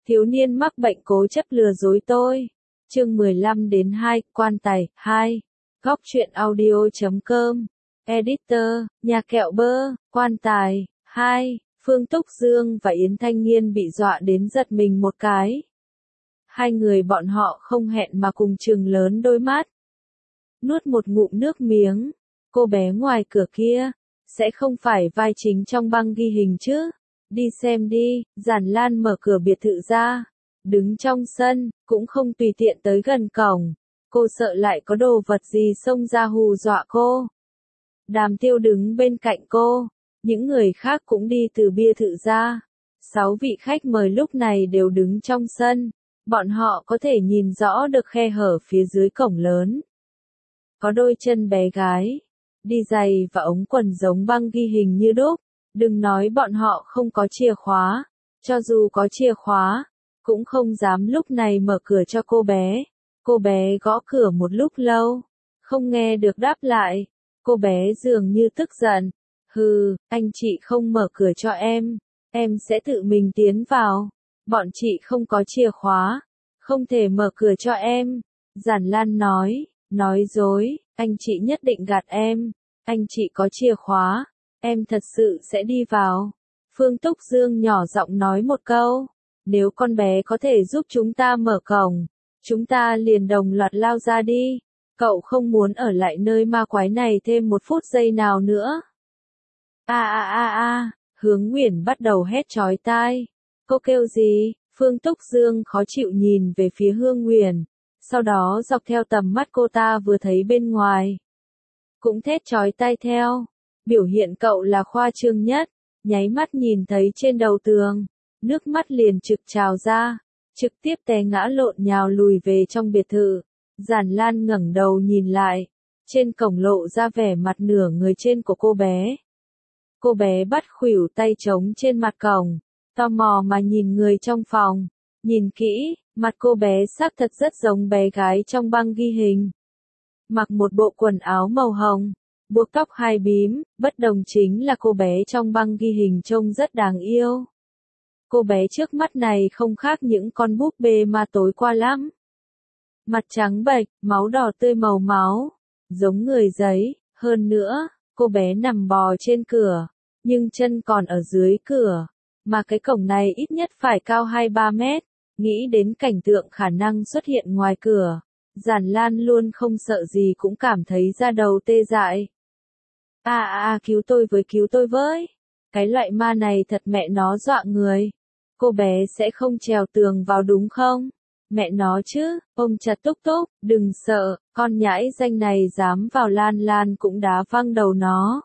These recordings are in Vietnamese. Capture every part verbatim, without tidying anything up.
thiếu niên mắc bệnh cố chấp lừa dối tôi. Chương mười lăm đến hai, quan tài, hai. Góc truyện audio chấm com. Editor, nhà kẹo bơ, quan tài, hai. Phương Túc Dương và Yến Thanh Nghiên bị dọa đến giật mình một cái. Hai người bọn họ không hẹn mà cùng trừng lớn đôi mắt. Nuốt một ngụm nước miếng. Cô bé ngoài cửa kia, sẽ không phải vai chính trong băng ghi hình chứ? Đi xem đi. Giản Lan mở cửa biệt thự ra. Đứng trong sân, cũng không tùy tiện tới gần cổng. Cô sợ lại có đồ vật gì xông ra hù dọa cô. Đàm Tiêu đứng bên cạnh cô. Những người khác cũng đi từ bia thự ra. Sáu vị khách mời lúc này đều đứng trong sân. Bọn họ có thể nhìn rõ được khe hở phía dưới cổng lớn. Có đôi chân bé gái. Đi giày và ống quần giống băng ghi hình như đúc. Đừng nói bọn họ không có chìa khóa. Cho dù có chìa khóa, cũng không dám lúc này mở cửa cho cô bé. Cô bé gõ cửa một lúc lâu. Không nghe được đáp lại. Cô bé dường như tức giận. Hừ, anh chị không mở cửa cho em. Em sẽ tự mình tiến vào. Bọn chị không có chìa khóa. Không thể mở cửa cho em. Giản Lan nói. Nói dối, anh chị nhất định gạt em. Anh chị có chìa khóa. Em thật sự sẽ đi vào. Phương Túc Dương nhỏ giọng nói một câu. Nếu con bé có thể giúp chúng ta mở cổng, chúng ta liền đồng loạt lao ra đi. Cậu không muốn ở lại nơi ma quái này thêm một phút giây nào nữa. A a a a, Hướng Nguyền bắt đầu hét chói tai. Cô kêu gì? Phương Túc Dương khó chịu nhìn về phía Hương Nguyền. Sau đó dọc theo tầm mắt cô ta vừa thấy bên ngoài. Cũng thét chói tai theo. Biểu hiện cậu là khoa trương nhất. Nháy mắt nhìn thấy trên đầu tường. Nước mắt liền trực trào ra. Trực tiếp té ngã lộn nhào lùi về trong biệt thự. Giản Lan ngẩng đầu nhìn lại. Trên cổng lộ ra vẻ mặt nửa người trên của cô bé. Cô bé bắt khuỷu tay trống trên mặt cổng. Tò mò mà nhìn người trong phòng. Nhìn kỹ, mặt cô bé xác thật rất giống bé gái trong băng ghi hình. Mặc một bộ quần áo màu hồng, buộc tóc hai bím, bất đồng chính là cô bé trong băng ghi hình trông rất đáng yêu. Cô bé trước mắt này không khác những con búp bê ma tối qua lắm. Mặt trắng bệch, máu đỏ tươi màu máu, giống người giấy, hơn nữa, cô bé nằm bò trên cửa, nhưng chân còn ở dưới cửa, mà cái cổng này ít nhất phải cao hai ba mét, nghĩ đến cảnh tượng khả năng xuất hiện ngoài cửa, Giản Lan luôn không sợ gì cũng cảm thấy da đầu tê dại. A a a cứu tôi với cứu tôi với, cái loại ma này thật mẹ nó dọa người, cô bé sẽ không trèo tường vào đúng không? Mẹ nó chứ, ôm chặt Túc Túc, đừng sợ, con nhãi danh này dám vào Lan Lan cũng đá văng đầu nó.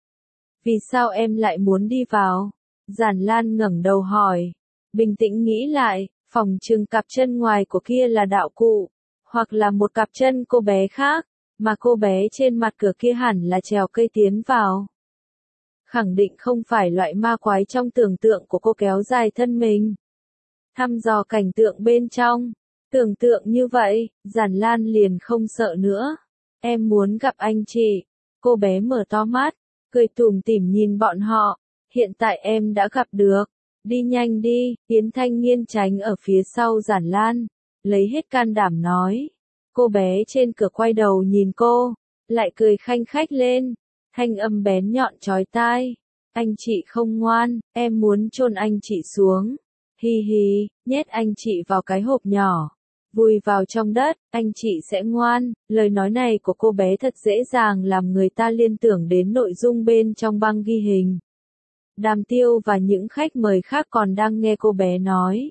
Vì sao em lại muốn đi vào? Giản Lan ngẩng đầu hỏi. Bình tĩnh nghĩ lại, phòng trừng cặp chân ngoài của kia là đạo cụ, hoặc là một cặp chân cô bé khác, mà cô bé trên mặt cửa kia hẳn là trèo cây tiến vào. Khẳng định không phải loại ma quái trong tưởng tượng của cô kéo dài thân mình. Thăm dò cảnh tượng bên trong. Tưởng tượng như vậy, Giản Lan liền không sợ nữa. Em muốn gặp anh chị. Cô bé mở to mắt, cười tủm tỉm nhìn bọn họ. Hiện tại em đã gặp được. Đi nhanh đi, Yến Thanh Nghiên tránh ở phía sau Giản Lan. Lấy hết can đảm nói. Cô bé trên cửa quay đầu nhìn cô. Lại cười khanh khách lên. Thanh âm bén nhọn chói tai. Anh chị không ngoan, em muốn chôn anh chị xuống. Hi hi, nhét anh chị vào cái hộp nhỏ. Vùi vào trong đất, anh chị sẽ ngoan. Lời nói này của cô bé thật dễ dàng làm người ta liên tưởng đến nội dung bên trong băng ghi hình. Đàm Tiêu và những khách mời khác còn đang nghe cô bé nói.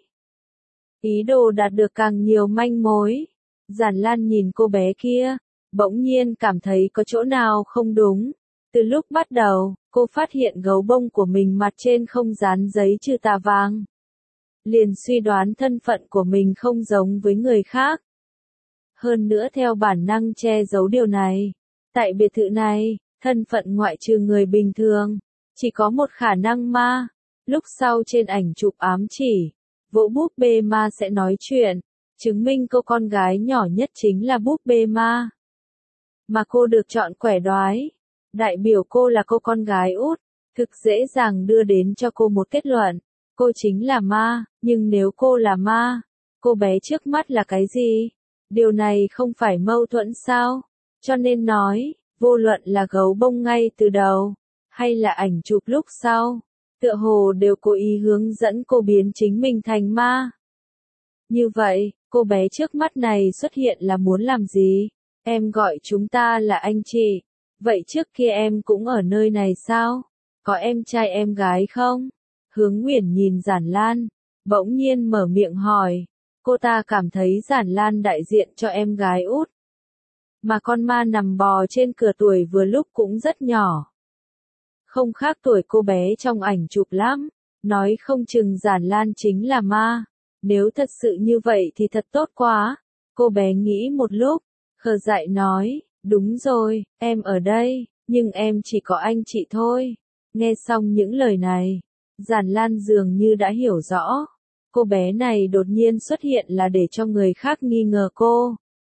Ý đồ đạt được càng nhiều manh mối. Giản Lan nhìn cô bé kia, bỗng nhiên cảm thấy có chỗ nào không đúng. Từ lúc bắt đầu, cô phát hiện gấu bông của mình mặt trên không dán giấy trừ tà vàng. Liền suy đoán thân phận của mình không giống với người khác. Hơn nữa theo bản năng che giấu điều này. Tại biệt thự này, thân phận ngoại trừ người bình thường, chỉ có một khả năng ma. Lúc sau trên ảnh chụp ám chỉ, vỗ búp bê ma sẽ nói chuyện, chứng minh cô con gái nhỏ nhất chính là búp bê ma. Mà cô được chọn quẻ đoái, đại biểu cô là cô con gái út, thực dễ dàng đưa đến cho cô một kết luận. cô chính là ma, nhưng nếu cô là ma, cô bé trước mắt là cái gì? Điều này không phải mâu thuẫn sao? Cho nên nói, vô luận là gấu bông ngay từ đầu, hay là ảnh chụp lúc sau, tựa hồ đều cố ý hướng dẫn cô biến chính mình thành ma. Như vậy, cô bé trước mắt này xuất hiện là muốn làm gì? Em gọi chúng ta là anh chị. Vậy trước kia em cũng ở nơi này sao? Có em trai em gái không? Hướng Nguyễn nhìn Giản Lan, bỗng nhiên mở miệng hỏi. Cô ta cảm thấy Giản Lan đại diện cho em gái út. Mà con ma nằm bò trên cửa tuổi vừa lúc cũng rất nhỏ. Không khác tuổi cô bé trong ảnh chụp lắm. Nói không chừng Giản Lan chính là ma. Nếu thật sự như vậy thì thật tốt quá. Cô bé nghĩ một lúc, khờ dại nói, đúng rồi, em ở đây, nhưng em chỉ có anh chị thôi. Nghe xong những lời này, Giản Lan dường như đã hiểu rõ. Cô bé này đột nhiên xuất hiện là để cho người khác nghi ngờ cô.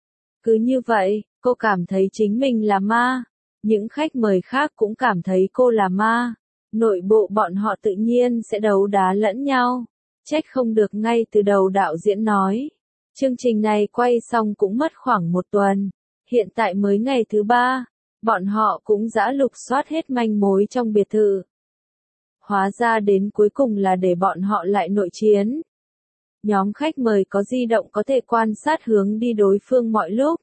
Cứ như vậy, cô cảm thấy chính mình là ma. Những khách mời khác cũng cảm thấy cô là ma. Nội bộ bọn họ tự nhiên sẽ đấu đá lẫn nhau. Trách không được ngay từ đầu đạo diễn nói. Chương trình này quay xong cũng mất khoảng một tuần. Hiện tại mới ngày thứ ba. Bọn họ cũng dã lục soát hết manh mối trong biệt thự. Hóa ra đến cuối cùng là để bọn họ lại nội chiến. Nhóm khách mời có di động có thể quan sát hướng đi đối phương mọi lúc.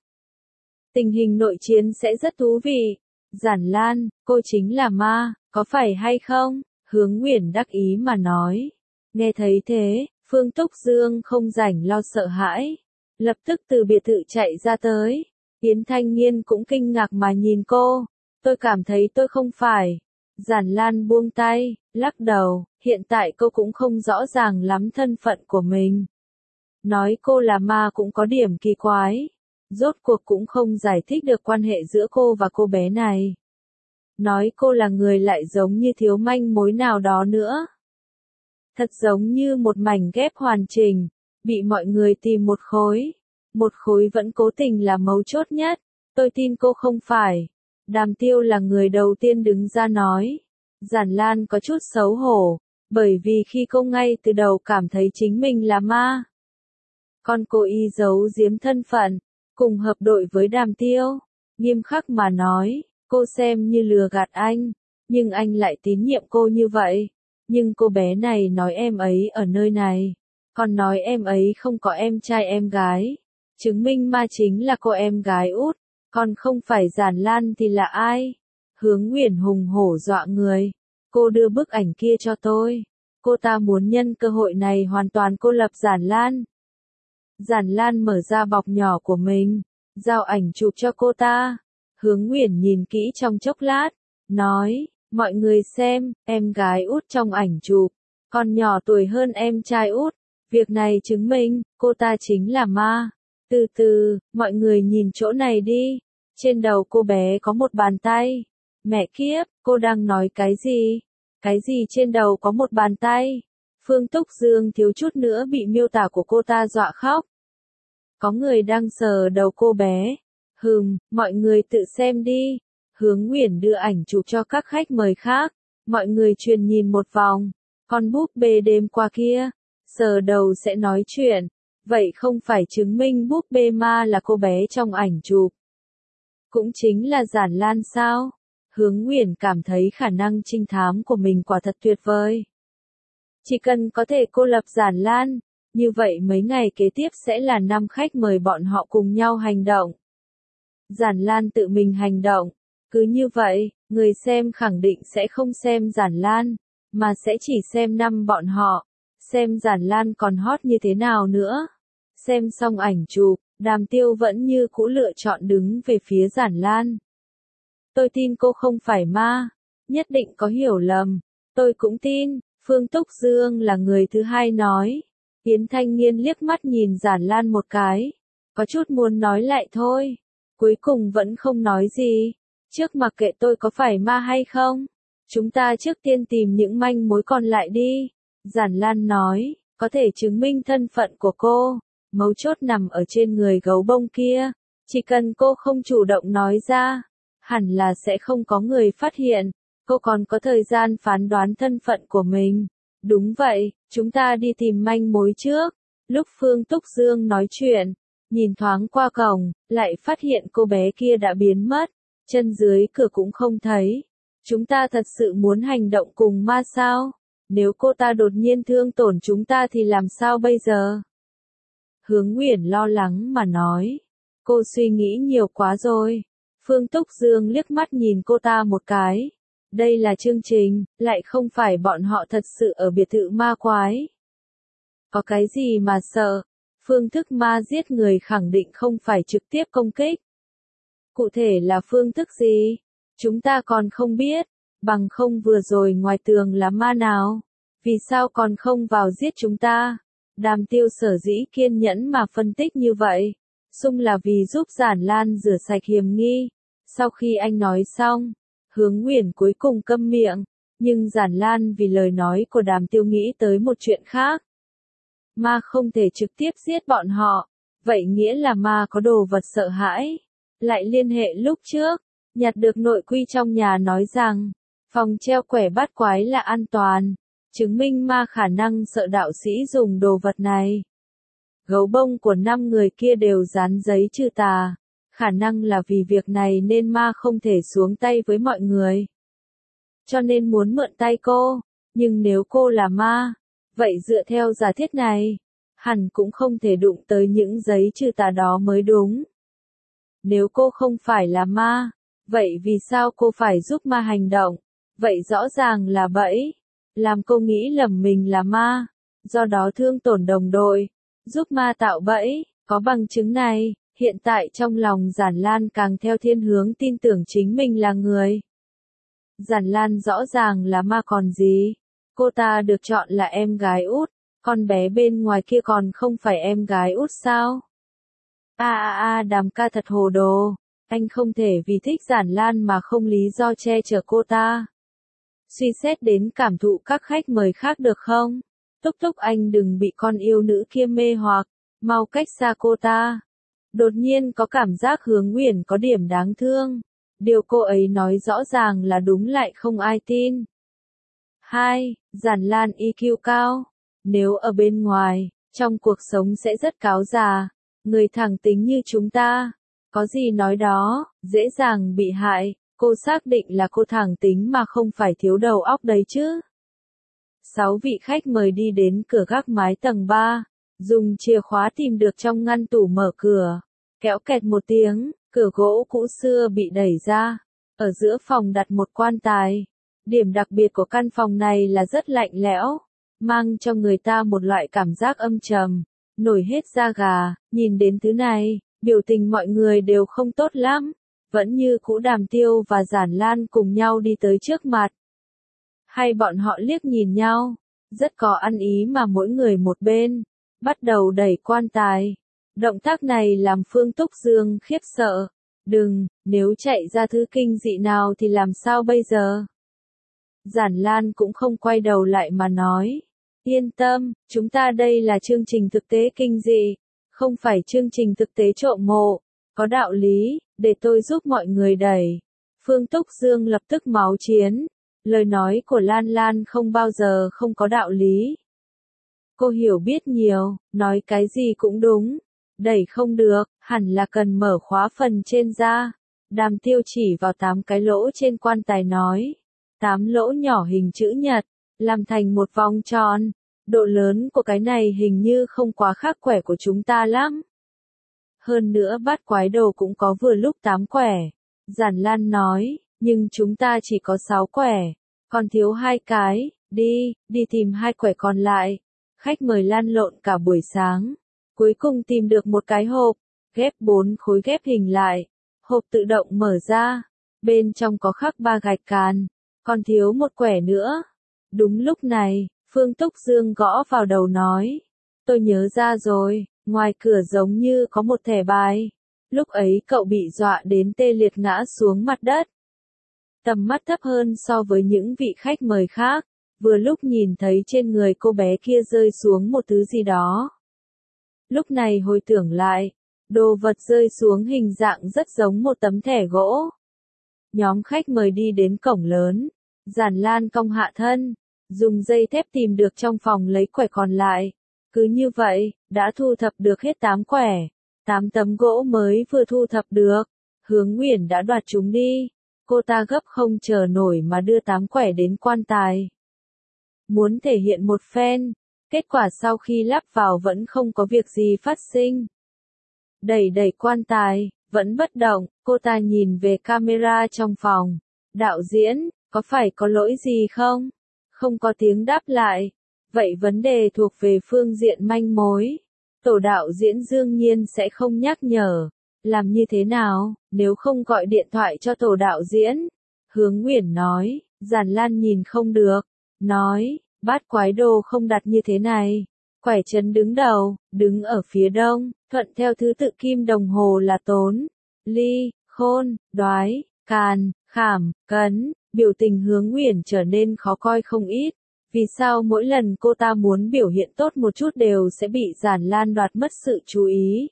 Tình hình nội chiến sẽ rất thú vị. Giản Lan, cô chính là ma, có phải hay không? Hướng Nguyễn đắc ý mà nói. Nghe thấy thế, Phương Túc Dương không rảnh lo sợ hãi. Lập tức từ biệt thự chạy ra tới. Yến Thanh Nghiên cũng kinh ngạc mà nhìn cô. Tôi cảm thấy tôi không phải. Giản Lan buông tay, lắc đầu, hiện tại cô cũng không rõ ràng lắm thân phận của mình. Nói cô là ma cũng có điểm kỳ quái. Rốt cuộc cũng không giải thích được quan hệ giữa cô và cô bé này. Nói cô là người lại giống như thiếu manh mối nào đó nữa. Thật giống như một mảnh ghép hoàn chỉnh, bị mọi người tìm một khối. Một khối vẫn cố tình là mấu chốt nhất. Tôi tin cô không phải. Đàm Tiêu là người đầu tiên đứng ra nói. Giản Lan có chút xấu hổ, bởi vì khi cô ngay từ đầu cảm thấy chính mình là ma. Còn cô y giấu giếm thân phận, cùng hợp đội với Đàm Tiêu. Nghiêm khắc mà nói, cô xem như lừa gạt anh, nhưng anh lại tín nhiệm cô như vậy. Nhưng cô bé này nói em ấy ở nơi này, còn nói em ấy không có em trai em gái. Chứng minh ma chính là cô em gái út, còn không phải Giản Lan thì là ai? Hướng Nguyễn hùng hổ dọa người. Cô đưa bức ảnh kia cho tôi. Cô ta muốn nhân cơ hội này hoàn toàn cô lập Giản Lan. Giản Lan mở ra bọc nhỏ của mình, giao ảnh chụp cho cô ta. Hướng Nguyễn nhìn kỹ trong chốc lát, nói, mọi người xem, em gái út trong ảnh chụp, còn nhỏ tuổi hơn em trai út. Việc này chứng minh, cô ta chính là ma. Từ từ, mọi người nhìn chỗ này đi. Trên đầu cô bé có một bàn tay. Mẹ kiếp, cô đang nói cái gì? Cái gì trên đầu có một bàn tay? Phương Túc Dương thiếu chút nữa bị miêu tả của cô ta dọa khóc. Có người đang sờ đầu cô bé. Hừm, mọi người tự xem đi. Hướng Nguyễn đưa ảnh chụp cho các khách mời khác. Mọi người truyền nhìn một vòng. Con búp bê đêm qua kia, sờ đầu sẽ nói chuyện. Vậy không phải chứng minh búp bê ma là cô bé trong ảnh chụp. Cũng chính là Giản Lan sao? Hướng Nguyễn cảm thấy khả năng trinh thám của mình quả thật tuyệt vời. Chỉ cần có thể cô lập Giản Lan, như vậy mấy ngày kế tiếp sẽ là năm khách mời bọn họ cùng nhau hành động. Giản Lan tự mình hành động. Cứ như vậy, người xem khẳng định sẽ không xem Giản Lan, mà sẽ chỉ xem năm bọn họ. Xem Giản Lan còn hot như thế nào nữa. Xem xong ảnh chụp, Đàm Tiêu vẫn như cũ lựa chọn đứng về phía Giản Lan. Tôi tin cô không phải ma. Nhất định có hiểu lầm. Tôi cũng tin. Phương Túc Dương là người thứ hai nói. Yến Thanh Nghiên liếc mắt nhìn Giản Lan một cái. Có chút muốn nói lại thôi. Cuối cùng vẫn không nói gì. Trước mặc kệ tôi có phải ma hay không. Chúng ta trước tiên tìm những manh mối còn lại đi. Giản Lan nói. Có thể chứng minh thân phận của cô. Mấu chốt nằm ở trên người gấu bông kia. Chỉ cần cô không chủ động nói ra, hẳn là sẽ không có người phát hiện. Cô còn có thời gian phán đoán thân phận của mình. Đúng vậy, chúng ta đi tìm manh mối trước. Lúc Phương Túc Dương nói chuyện, nhìn thoáng qua cổng, lại phát hiện cô bé kia đã biến mất, chân dưới cửa cũng không thấy. Chúng ta thật sự muốn hành động cùng ma sao? Nếu cô ta đột nhiên thương tổn chúng ta thì làm sao bây giờ? Hướng Uyển lo lắng mà nói. Cô suy nghĩ nhiều quá rồi. Phương Túc Dương liếc mắt nhìn cô ta một cái. Đây là chương trình, lại không phải bọn họ thật sự ở biệt thự ma quái. Có cái gì mà sợ? Phương thức ma giết người khẳng định không phải trực tiếp công kích. Cụ thể là phương thức gì? Chúng ta còn không biết. Bằng không vừa rồi ngoài tường là ma nào? Vì sao còn không vào giết chúng ta? Đàm Tiêu sở dĩ kiên nhẫn mà phân tích như vậy. Xung là vì giúp Giản Lan rửa sạch hiểm nghi. Sau khi anh nói xong, Hướng Uyển cuối cùng câm miệng. Nhưng Giản Lan vì lời nói của Đàm Tiêu nghĩ tới một chuyện khác. Ma không thể trực tiếp giết bọn họ. Vậy nghĩa là ma có đồ vật sợ hãi. Lại liên hệ lúc trước, nhặt được nội quy trong nhà nói rằng, phòng treo quẻ bát quái là an toàn, chứng minh ma khả năng sợ đạo sĩ dùng đồ vật này. Gấu bông của năm người kia đều dán giấy trừ tà, khả năng là vì việc này nên ma không thể xuống tay với mọi người. Cho nên muốn mượn tay cô, nhưng nếu cô là ma, vậy dựa theo giả thiết này, hẳn cũng không thể đụng tới những giấy trừ tà đó mới đúng. Nếu cô không phải là ma, vậy vì sao cô phải giúp ma hành động? Vậy rõ ràng là bẫy, làm cô nghĩ lầm mình là ma, do đó thương tổn đồng đội, giúp ma tạo bẫy, có bằng chứng này, hiện tại trong lòng Giản Lan càng theo thiên hướng tin tưởng chính mình là người. Giản Lan rõ ràng là ma còn gì, cô ta được chọn là em gái út, con bé bên ngoài kia còn không phải em gái út sao? A a a Đàm ca thật hồ đồ, anh không thể vì thích Giản Lan mà không lý do che chở cô ta. Suy xét đến cảm thụ các khách mời khác được không? Túc Túc anh đừng bị con yêu nữ kia mê hoặc, mau cách xa cô ta. Đột nhiên có cảm giác Hướng Uyển có điểm đáng thương. Điều cô ấy nói rõ ràng là đúng lại không ai tin. hai. Giản Lan i kiu cao. Nếu ở bên ngoài, trong cuộc sống sẽ rất cáo già. Người thẳng tính như chúng ta. Có gì nói đó, dễ dàng bị hại. Cô xác định là cô thẳng tính mà không phải thiếu đầu óc đấy chứ. Sáu vị khách mời đi đến cửa gác mái tầng ba. Dùng chìa khóa tìm được trong ngăn tủ mở cửa. Kéo kẹt một tiếng, cửa gỗ cũ xưa bị đẩy ra. Ở giữa phòng đặt một quan tài. Điểm đặc biệt của căn phòng này là rất lạnh lẽo, mang cho người ta một loại cảm giác âm trầm, nổi hết da gà. Nhìn đến thứ này, biểu tình mọi người đều không tốt lắm. Vẫn như cũ Đàm Tiêu và Giản Lan cùng nhau đi tới trước mặt. Hay bọn họ liếc nhìn nhau, rất có ăn ý mà mỗi người một bên, bắt đầu đẩy quan tài. Động tác này làm Phương Túc Dương khiếp sợ. Đừng, nếu chạy ra thứ kinh dị nào thì làm sao bây giờ? Giản Lan cũng không quay đầu lại mà nói. Yên tâm, chúng ta đây là chương trình thực tế kinh dị, không phải chương trình thực tế trộm mộ. Có đạo lý, để tôi giúp mọi người đẩy. Phương Túc Dương lập tức máu chiến. Lời nói của Lan Lan không bao giờ không có đạo lý. Cô hiểu biết nhiều, nói cái gì cũng đúng. Đẩy không được, hẳn là cần mở khóa phần trên ra. Đàm Tiêu chỉ vào tám cái lỗ trên quan tài nói. Tám lỗ nhỏ hình chữ nhật, làm thành một vòng tròn. Độ lớn của cái này hình như không quá khác quẻ của chúng ta lắm. Hơn nữa bát quái đồ cũng có vừa lúc tám quẻ. Giản Lan nói, nhưng chúng ta chỉ có sáu quẻ, còn thiếu hai cái, đi, đi tìm hai quẻ còn lại. Khách mời lan lộn cả buổi sáng, cuối cùng tìm được một cái hộp, ghép bốn khối ghép hình lại. Hộp tự động mở ra, bên trong có khắc ba gạch càn, còn thiếu một quẻ nữa. Đúng lúc này, Phương Túc Dương gõ vào đầu nói, tôi nhớ ra rồi, ngoài cửa giống như có một thẻ bài. Lúc ấy cậu bị dọa đến tê liệt ngã xuống mặt đất. Tầm mắt thấp hơn so với những vị khách mời khác, vừa lúc nhìn thấy trên người cô bé kia rơi xuống một thứ gì đó. Lúc này hồi tưởng lại, đồ vật rơi xuống hình dạng rất giống một tấm thẻ gỗ. Nhóm khách mời đi đến cổng lớn, Giản Lan cong hạ thân, dùng dây thép tìm được trong phòng lấy quẻ còn lại. Cứ như vậy, đã thu thập được hết tám quẻ. Tám tấm gỗ mới vừa thu thập được. Hướng Uyển đã đoạt chúng đi. Cô ta gấp không chờ nổi mà đưa tám quẻ đến quan tài. Muốn thể hiện một phen. Kết quả sau khi lắp vào vẫn không có việc gì phát sinh. Đẩy đẩy quan tài, vẫn bất động, cô ta nhìn về camera trong phòng. Đạo diễn, có phải có lỗi gì không? Không có tiếng đáp lại. Vậy vấn đề thuộc về phương diện manh mối. Tổ đạo diễn đương nhiên sẽ không nhắc nhở. Làm như thế nào, nếu không gọi điện thoại cho tổ đạo diễn? Hướng Uyển nói, Giản Lan nhìn không được. Nói, bát quái đồ không đặt như thế này. Quẻ trấn đứng đầu, đứng ở phía đông, thuận theo thứ tự kim đồng hồ là tốn, ly, khôn, đoái, càn, khảm, cấn. Biểu tình Hướng Uyển trở nên khó coi không ít. Vì sao mỗi lần cô ta muốn biểu hiện tốt một chút đều sẽ bị Giản Lan đoạt mất sự chú ý?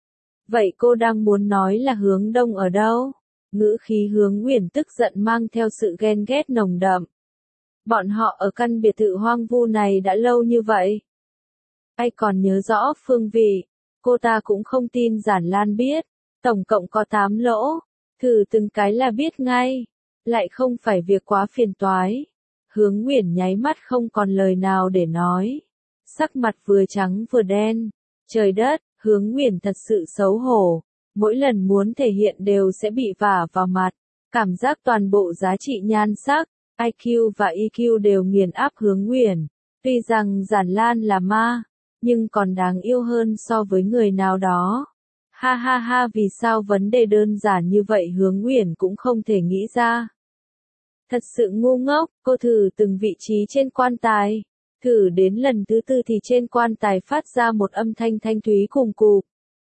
Vậy cô đang muốn nói là hướng đông ở đâu? Ngữ khí Hướng Uyển tức giận mang theo sự ghen ghét nồng đậm. Bọn họ ở căn biệt thự hoang vu này đã lâu như vậy. Ai còn nhớ rõ phương vị? Cô ta cũng không tin Giản Lan biết. Tổng cộng có tám lỗ. Thử từng cái là biết ngay. Lại không phải việc quá phiền toái. Hướng Uyển nháy mắt không còn lời nào để nói. Sắc mặt vừa trắng vừa đen. Trời đất, Hướng Uyển thật sự xấu hổ. Mỗi lần muốn thể hiện đều sẽ bị vả vào mặt. Cảm giác toàn bộ giá trị nhan sắc, i kiu và e kiu đều nghiền áp Hướng Uyển. Tuy rằng Giản Lan là ma, nhưng còn đáng yêu hơn so với người nào đó. Ha ha ha, vì sao vấn đề đơn giản như vậy Hướng Uyển cũng không thể nghĩ ra. Thật sự ngu ngốc, cô thử từng vị trí trên quan tài. Thử đến lần thứ tư thì trên quan tài phát ra một âm thanh thanh thúy cùng cụp.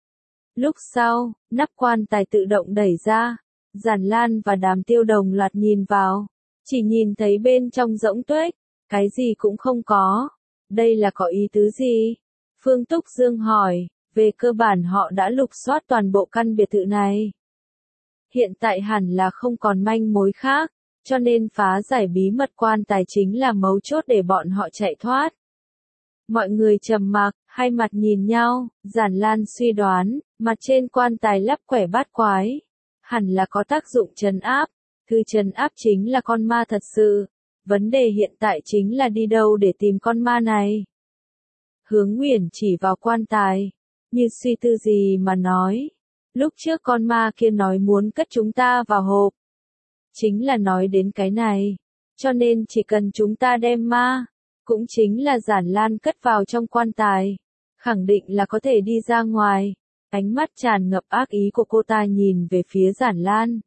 Lúc sau, nắp quan tài tự động đẩy ra. Giản Lan và Đàm Tiêu đồng loạt nhìn vào. Chỉ nhìn thấy bên trong rỗng tuếch, cái gì cũng không có. Đây là có ý tứ gì? Phương Túc Dương hỏi, về cơ bản họ đã lục soát toàn bộ căn biệt thự này. Hiện tại hẳn là không còn manh mối khác, cho nên phá giải bí mật quan tài chính là mấu chốt để bọn họ chạy thoát. Mọi người trầm mặc, hai mặt nhìn nhau, Giản Lan suy đoán, mặt trên quan tài lắp quẻ bát quái. Hẳn là có tác dụng trấn áp, thứ trấn áp chính là con ma thật sự. Vấn đề hiện tại chính là đi đâu để tìm con ma này. Hướng Uyển chỉ vào quan tài, như suy tư gì mà nói. Lúc trước con ma kia nói muốn cất chúng ta vào hộp. Chính là nói đến cái này. Cho nên chỉ cần chúng ta đem ma, cũng chính là Giản Lan cất vào trong quan tài. Khẳng định là có thể đi ra ngoài. Ánh mắt tràn ngập ác ý của cô ta nhìn về phía Giản Lan.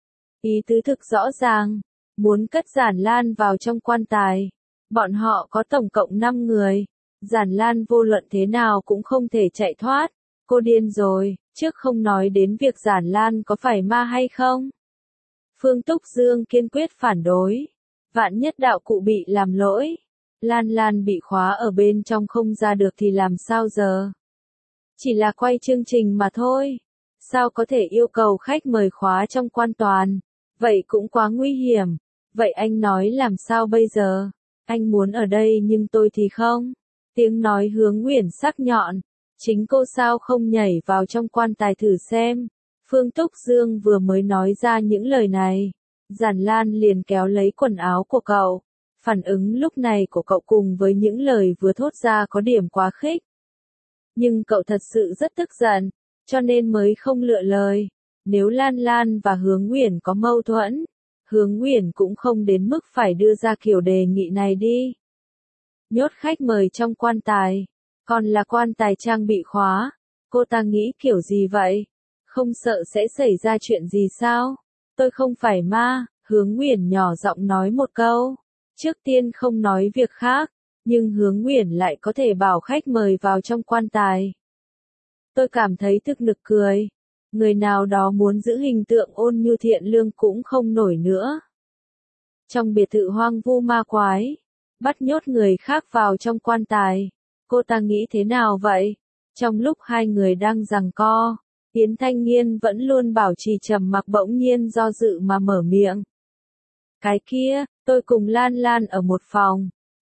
Ý tứ thực rõ ràng. Muốn cất Giản Lan vào trong quan tài. Bọn họ có tổng cộng năm người. Giản Lan vô luận thế nào cũng không thể chạy thoát. Cô điên rồi, trước không nói đến việc Giản Lan có phải ma hay không. Phương Túc Dương kiên quyết phản đối. Vạn nhất đạo cụ bị làm lỗi. Lan Lan bị khóa ở bên trong không ra được thì làm sao giờ? Chỉ là quay chương trình mà thôi. Sao có thể yêu cầu khách mời khóa trong quan toàn? Vậy cũng quá nguy hiểm. Vậy anh nói làm sao bây giờ? Anh muốn ở đây nhưng tôi thì không. Tiếng nói Hướng Uyển sắc nhọn. Chính cô sao không nhảy vào trong quan tài thử xem. Phương Túc Dương vừa mới nói ra những lời này. Giản Lan liền kéo lấy quần áo của cậu. Phản ứng lúc này của cậu cùng với những lời vừa thốt ra có điểm quá khích. Nhưng cậu thật sự rất tức giận, cho nên mới không lựa lời. Nếu Lan Lan và Hướng Uyển có mâu thuẫn, Hướng Uyển cũng không đến mức phải đưa ra kiểu đề nghị này đi. Nhốt khách mời trong quan tài, còn là quan tài trang bị khóa. Cô ta nghĩ kiểu gì vậy? Không sợ sẽ xảy ra chuyện gì sao? Tôi không phải ma, Hướng Uyển nhỏ giọng nói một câu. Trước tiên không nói việc khác, nhưng Hướng Uyển lại có thể bảo khách mời vào trong quan tài. Tôi cảm thấy thực nực cười. Người nào đó muốn giữ hình tượng ôn nhu thiện lương cũng không nổi nữa. Trong biệt thự hoang vu ma quái, bắt nhốt người khác vào trong quan tài. Cô ta nghĩ thế nào vậy? Trong lúc hai người đang giằng co, Yến Thanh Nghiên vẫn luôn bảo trì trầm mặc, bỗng nhiên do dự mà mở miệng. Cái kia, tôi cùng Lan Lan ở một phòng.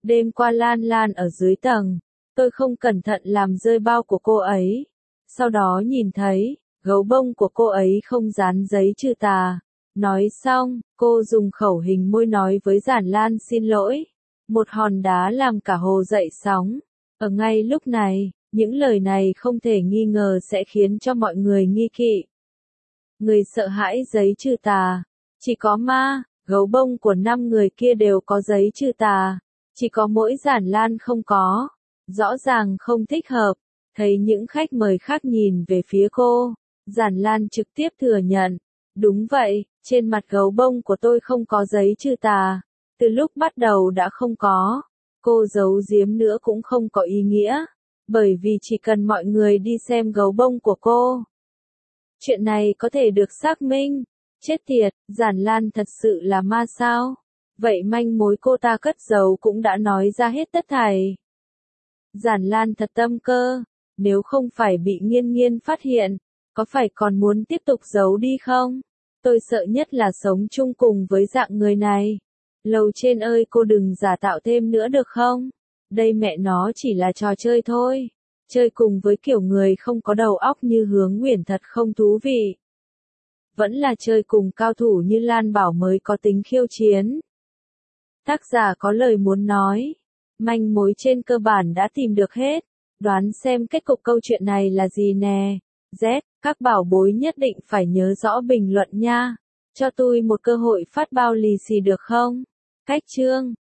Đêm qua Lan Lan ở dưới tầng, tôi không cẩn thận làm rơi bao của cô ấy. Sau đó nhìn thấy, gấu bông của cô ấy không dán giấy trừ tà. Nói xong, cô dùng khẩu hình môi nói với Giản Lan xin lỗi. Một hòn đá làm cả hồ dậy sóng. Ở ngay lúc này, những lời này không thể nghi ngờ sẽ khiến cho mọi người nghi kỵ. Người sợ hãi giấy trừ tà. Chỉ có ma, gấu bông của năm người kia đều có giấy trừ tà. Chỉ có mỗi Giản Lan không có. Rõ ràng không thích hợp. Thấy những khách mời khác nhìn về phía cô, Giản Lan trực tiếp thừa nhận. Đúng vậy, trên mặt gấu bông của tôi không có giấy trừ tà. Từ lúc bắt đầu đã không có. Cô giấu giếm nữa cũng không có ý nghĩa. Bởi vì chỉ cần mọi người đi xem gấu bông của cô. Chuyện này có thể được xác minh. Chết tiệt, Giản Lan thật sự là ma sao? Vậy manh mối cô ta cất giấu cũng đã nói ra hết tất thảy. Giản Lan thật tâm cơ. Nếu không phải bị Nghiên Nghiên phát hiện, có phải còn muốn tiếp tục giấu đi không? Tôi sợ nhất là sống chung cùng với dạng người này. Lầu trên ơi cô đừng giả tạo thêm nữa được không? Đây mẹ nó chỉ là trò chơi thôi. Chơi cùng với kiểu người không có đầu óc như Hướng Uyển thật không thú vị. Vẫn là chơi cùng cao thủ như Lan Bảo mới có tính khiêu chiến. Tác giả có lời muốn nói. Manh mối trên cơ bản đã tìm được hết. Đoán xem kết cục câu chuyện này là gì nè. Z, các bảo bối nhất định phải nhớ rõ bình luận nha. Cho tôi một cơ hội phát bao lì xì được không? Cách chương